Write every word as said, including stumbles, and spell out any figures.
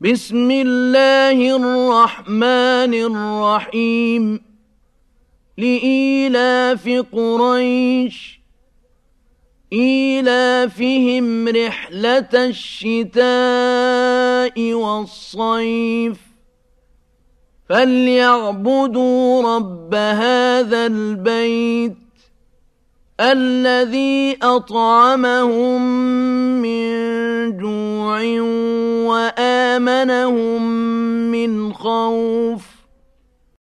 بسم الله الرحمن الرحيم لإيلاف قريش إيلافهم رحلة الشتاء والصيف فليعبدوا رب هذا البيت الذي أطعمهم من جوع وآمنهم من خوف